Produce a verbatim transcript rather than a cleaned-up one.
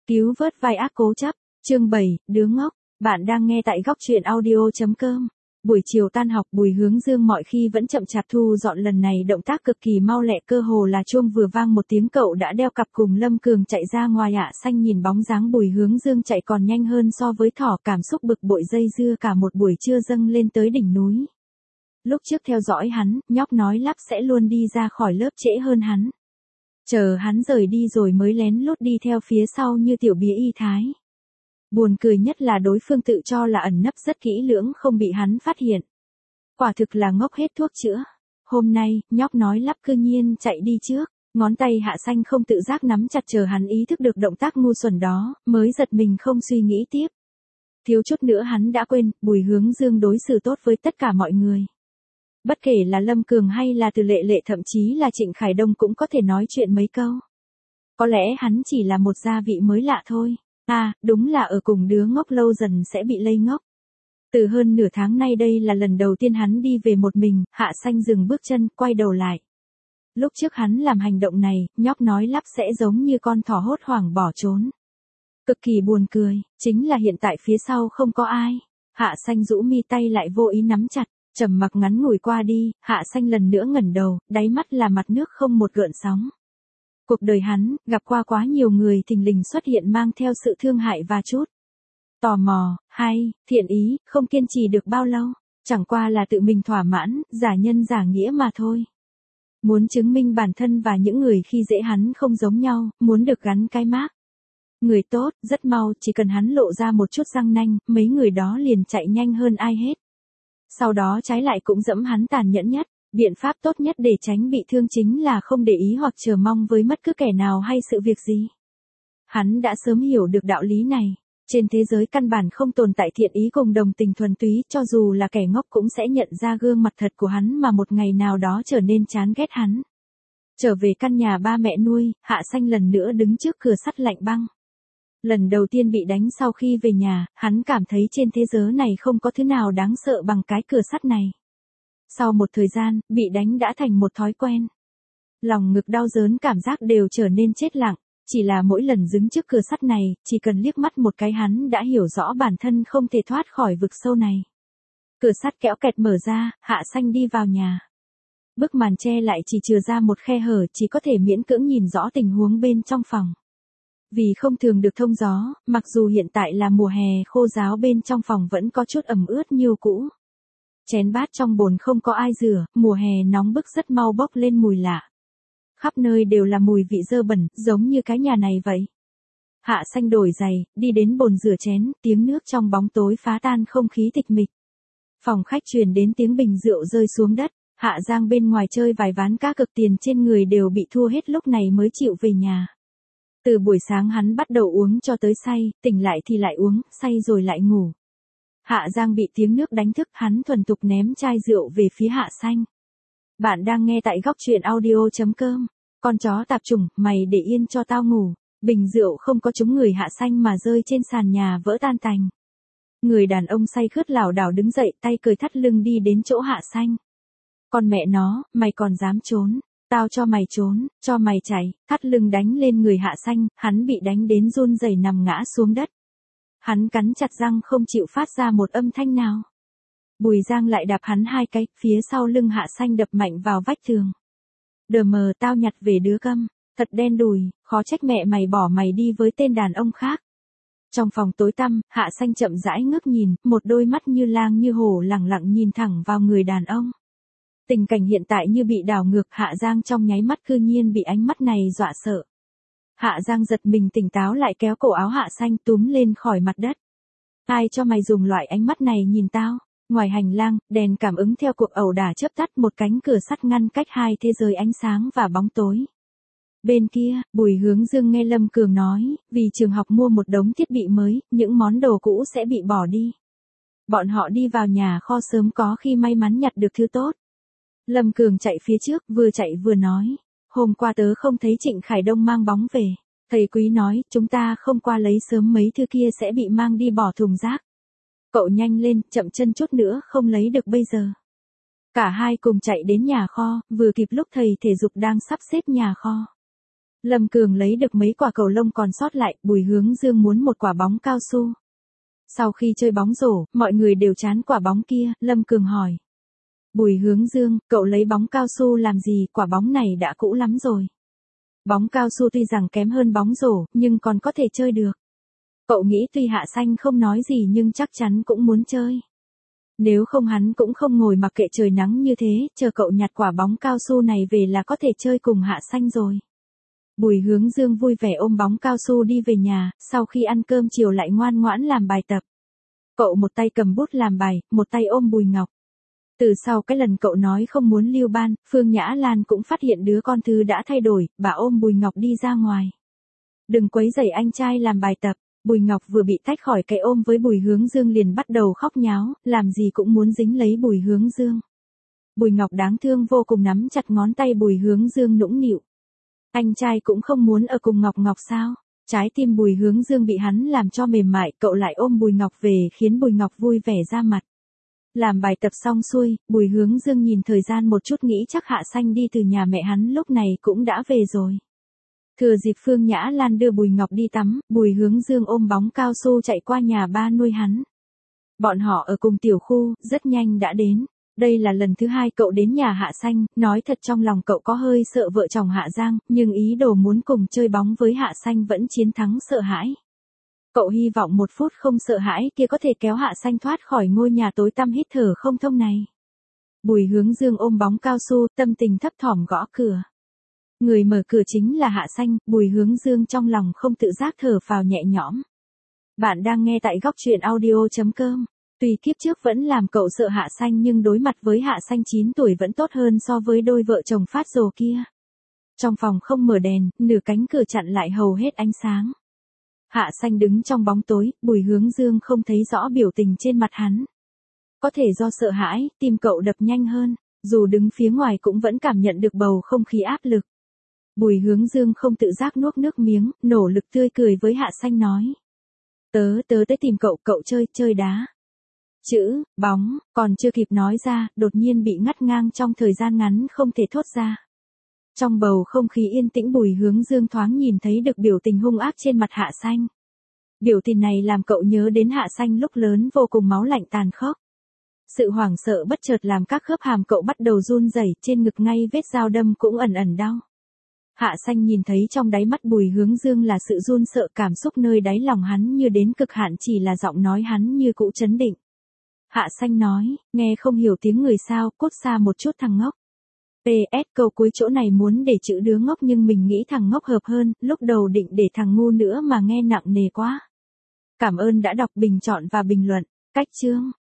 Cứu vớt vai ác cố chấp, chương bảy, đứa ngốc, bạn đang nghe tại góc truyện audio.com. Buổi chiều tan học Bùi Hướng Dương mọi khi vẫn chậm chạp thu dọn, lần này động tác cực kỳ mau lẹ, cơ hồ là chuông vừa vang một tiếng cậu đã đeo cặp cùng Lâm Cường chạy ra ngoài. Hạ Xanh nhìn bóng dáng Bùi Hướng Dương chạy còn nhanh hơn so với thỏ, cảm xúc bực bội dây dưa cả một buổi trưa dâng lên tới đỉnh núi. Lúc trước theo dõi hắn, nhóc nói lắp sẽ luôn đi ra khỏi lớp trễ hơn hắn. Chờ hắn rời đi rồi mới lén lút đi theo phía sau như tiểu bía y thái. Buồn cười nhất là đối phương tự cho là ẩn nấp rất kỹ lưỡng không bị hắn phát hiện. Quả thực là ngốc hết thuốc chữa. Hôm nay, nhóc nói lắp cư nhiên chạy đi trước, ngón tay Hạ Xanh không tự giác nắm chặt, chờ hắn ý thức được động tác ngu xuẩn đó, mới giật mình không suy nghĩ tiếp. Thiếu chút nữa hắn đã quên, Bùi Hướng Dương đối xử tốt với tất cả mọi người. Bất kể là Lâm Cường hay là Từ Lệ Lệ, thậm chí là Trịnh Khải Đông cũng có thể nói chuyện mấy câu. Có lẽ hắn chỉ là một gia vị mới lạ thôi. À, đúng là ở cùng đứa ngốc lâu dần sẽ bị lây ngốc. Từ hơn nửa tháng nay đây là lần đầu tiên hắn đi về một mình. Hạ Xanh dừng bước chân, quay đầu lại. Lúc trước hắn làm hành động này, nhóc nói lắp sẽ giống như con thỏ hốt hoảng bỏ trốn. Cực kỳ buồn cười, chính là hiện tại phía sau không có ai. Hạ Xanh rũ mi tay lại vô ý nắm chặt, trầm mặc ngắn ngủi qua đi. Hạ Xanh lần nữa ngẩng đầu, đáy mắt là mặt nước không một gợn sóng. Cuộc đời hắn, gặp qua quá nhiều người thình lình xuất hiện mang theo sự thương hại và chút tò mò, hay, thiện ý, không kiên trì được bao lâu, chẳng qua là tự mình thỏa mãn, giả nhân giả nghĩa mà thôi. Muốn chứng minh bản thân và những người khi dễ hắn không giống nhau, muốn được gắn cái mác người tốt, rất mau, chỉ cần hắn lộ ra một chút răng nanh, mấy người đó liền chạy nhanh hơn ai hết. Sau đó trái lại cũng dẫm hắn tàn nhẫn nhất. Biện pháp tốt nhất để tránh bị thương chính là không để ý hoặc chờ mong với bất cứ kẻ nào hay sự việc gì. Hắn đã sớm hiểu được đạo lý này. Trên thế giới căn bản không tồn tại thiện ý cùng đồng tình thuần túy, cho dù là kẻ ngốc cũng sẽ nhận ra gương mặt thật của hắn mà một ngày nào đó trở nên chán ghét hắn. Trở về căn nhà ba mẹ nuôi, Hạ Xanh lần nữa đứng trước cửa sắt lạnh băng. Lần đầu tiên bị đánh sau khi về nhà, hắn cảm thấy trên thế giới này không có thứ nào đáng sợ bằng cái cửa sắt này. Sau một thời gian, bị đánh đã thành một thói quen. Lòng ngực đau đớn, cảm giác đều trở nên chết lặng, chỉ là mỗi lần đứng trước cửa sắt này, chỉ cần liếc mắt một cái hắn đã hiểu rõ bản thân không thể thoát khỏi vực sâu này. Cửa sắt kéo kẹt mở ra, Hạ Xanh đi vào nhà. Bức màn che lại chỉ chừa ra một khe hở, chỉ có thể miễn cưỡng nhìn rõ tình huống bên trong phòng. Vì không thường được thông gió, mặc dù hiện tại là mùa hè khô ráo, bên trong phòng vẫn có chút ẩm ướt như cũ. Chén bát trong bồn không có ai rửa, mùa hè nóng bức rất mau bốc lên mùi lạ. Khắp nơi đều là mùi vị dơ bẩn, giống như cái nhà này vậy. Hạ Xanh đổi giày, đi đến bồn rửa chén, tiếng nước trong bóng tối phá tan không khí tịch mịch. Phòng khách truyền đến tiếng bình rượu rơi xuống đất. Hạ Giang bên ngoài chơi vài ván cá cực tiền trên người đều bị thua hết, lúc này mới chịu về nhà. Từ buổi sáng hắn bắt đầu uống cho tới say, tỉnh lại thì lại uống, say rồi lại ngủ. Hạ Giang bị tiếng nước đánh thức, hắn thuần thục ném chai rượu về phía Hạ Xanh. Bạn đang nghe tại góc truyện audio.com. Con chó tạp chủng, mày để yên cho tao ngủ. Bình rượu không có trúng người Hạ Xanh mà rơi trên sàn nhà vỡ tan tành. Người đàn ông say khướt lảo đảo đứng dậy, tay cởi thắt lưng đi đến chỗ Hạ Xanh. Con mẹ nó, mày còn dám trốn? Tao cho mày trốn, cho mày chạy. Thắt lưng đánh lên người Hạ Xanh, hắn bị đánh đến run rẩy nằm ngã xuống đất. Hắn cắn chặt răng không chịu phát ra một âm thanh nào. Bùi Giang lại đạp hắn hai cái, phía sau lưng Hạ Xanh đập mạnh vào vách tường. Đờ mờ, tao nhặt về đứa câm, thật đen đủi, khó trách mẹ mày bỏ mày đi với tên đàn ông khác. Trong phòng tối tăm, Hạ Xanh chậm rãi ngước nhìn, một đôi mắt như lang như hổ lẳng lặng nhìn thẳng vào người đàn ông. Tình cảnh hiện tại như bị đảo ngược, Hạ Giang trong nháy mắt cư nhiên bị ánh mắt này dọa sợ. Hạ Giang giật mình tỉnh táo lại, kéo cổ áo Hạ Xanh túm lên khỏi mặt đất. Ai cho mày dùng loại ánh mắt này nhìn tao? Ngoài hành lang, đèn cảm ứng theo cuộc ẩu đả chớp tắt, một cánh cửa sắt ngăn cách hai thế giới ánh sáng và bóng tối. Bên kia, Bùi Hướng Dương nghe Lâm Cường nói, vì trường học mua một đống thiết bị mới, những món đồ cũ sẽ bị bỏ đi. Bọn họ đi vào nhà kho sớm, có khi may mắn nhặt được thứ tốt. Lâm Cường chạy phía trước, vừa chạy vừa nói. Hôm qua tớ không thấy Trịnh Khải Đông mang bóng về. Thầy Quý nói, chúng ta không qua lấy sớm mấy thứ kia sẽ bị mang đi bỏ thùng rác. Cậu nhanh lên, chậm chân chút nữa không lấy được bây giờ. Cả hai cùng chạy đến nhà kho, vừa kịp lúc thầy thể dục đang sắp xếp nhà kho. Lâm Cường lấy được mấy quả cầu lông còn sót lại, Bùi Hướng Dương muốn một quả bóng cao su. Sau khi chơi bóng rổ, mọi người đều chán quả bóng kia, Lâm Cường hỏi. Bùi Hướng Dương, cậu lấy bóng cao su làm gì, quả bóng này đã cũ lắm rồi. Bóng cao su tuy rằng kém hơn bóng rổ, nhưng còn có thể chơi được. Cậu nghĩ tuy Hạ Xanh không nói gì nhưng chắc chắn cũng muốn chơi. Nếu không hắn cũng không ngồi mặc kệ trời nắng như thế, chờ cậu nhặt quả bóng cao su này về là có thể chơi cùng Hạ Xanh rồi. Bùi Hướng Dương vui vẻ ôm bóng cao su đi về nhà, sau khi ăn cơm chiều lại ngoan ngoãn làm bài tập. Cậu một tay cầm bút làm bài, một tay ôm Bùi Ngọc. Từ sau cái lần cậu nói không muốn lưu ban, Phương Nhã Lan cũng phát hiện đứa con thứ đã thay đổi, bà ôm Bùi Ngọc đi ra ngoài. Đừng quấy rầy anh trai làm bài tập. Bùi Ngọc vừa bị tách khỏi cái ôm với Bùi Hướng Dương liền bắt đầu khóc nháo, làm gì cũng muốn dính lấy Bùi Hướng Dương. Bùi Ngọc đáng thương vô cùng nắm chặt ngón tay Bùi Hướng Dương nũng nịu. Anh trai cũng không muốn ở cùng Ngọc Ngọc sao? Trái tim Bùi Hướng Dương bị hắn làm cho mềm mại, cậu lại ôm Bùi Ngọc về khiến Bùi Ngọc vui vẻ ra mặt. Làm bài tập xong xuôi, Bùi Hướng Dương nhìn thời gian một chút nghĩ chắc Hạ Xanh đi từ nhà mẹ hắn lúc này cũng đã về rồi. Thừa dịp Phương Nhã Lan đưa Bùi Ngọc đi tắm, Bùi Hướng Dương ôm bóng cao su chạy qua nhà ba nuôi hắn. Bọn họ ở cùng tiểu khu, rất nhanh đã đến. Đây là lần thứ hai cậu đến nhà Hạ Xanh, nói thật trong lòng cậu có hơi sợ vợ chồng Hạ Giang, nhưng ý đồ muốn cùng chơi bóng với Hạ Xanh vẫn chiến thắng sợ hãi. Cậu hy vọng một phút không sợ hãi kia có thể kéo Hạ Xanh thoát khỏi ngôi nhà tối tăm hít thở không thông này. Bùi Hướng Dương ôm bóng cao su, tâm tình thấp thỏm gõ cửa. Người mở cửa chính là Hạ Xanh, Bùi Hướng Dương trong lòng không tự giác thở phào nhẹ nhõm. Bạn đang nghe tại góc truyện audio chấm com. Tuy kiếp trước vẫn làm cậu sợ Hạ Xanh nhưng đối mặt với Hạ Xanh chín tuổi vẫn tốt hơn so với đôi vợ chồng phát rồ kia. Trong phòng không mở đèn, nửa cánh cửa chặn lại hầu hết ánh sáng. Hạ Xanh đứng trong bóng tối, Bùi Hướng Dương không thấy rõ biểu tình trên mặt hắn. Có thể do sợ hãi, tim cậu đập nhanh hơn, dù đứng phía ngoài cũng vẫn cảm nhận được bầu không khí áp lực. Bùi Hướng Dương không tự giác nuốt nước miếng, nỗ lực tươi cười với Hạ Xanh nói. Tớ, tớ tới tìm cậu, cậu chơi, chơi đá. Chữ, bóng, còn chưa kịp nói ra, đột nhiên bị ngắt ngang trong thời gian ngắn không thể thốt ra. Trong bầu không khí yên tĩnh Bùi Hướng Dương thoáng nhìn thấy được biểu tình hung ác trên mặt Hạ Xanh. Biểu tình này làm cậu nhớ đến Hạ Xanh lúc lớn vô cùng máu lạnh tàn khốc. Sự hoảng sợ bất chợt làm các khớp hàm cậu bắt đầu run rẩy, trên ngực ngay vết dao đâm cũng ẩn ẩn đau. Hạ Xanh nhìn thấy trong đáy mắt Bùi Hướng Dương là sự run sợ, cảm xúc nơi đáy lòng hắn như đến cực hạn, chỉ là giọng nói hắn như cũ trấn định. Hạ Xanh nói, nghe không hiểu tiếng người sao, cút xa một chút thằng ngốc. pê ét câu cuối chỗ này muốn để chữ đứa ngốc nhưng mình nghĩ thằng ngốc hợp hơn, lúc đầu định để thằng ngu nữa mà nghe nặng nề quá. Cảm ơn đã đọc bình chọn và bình luận. Cách chương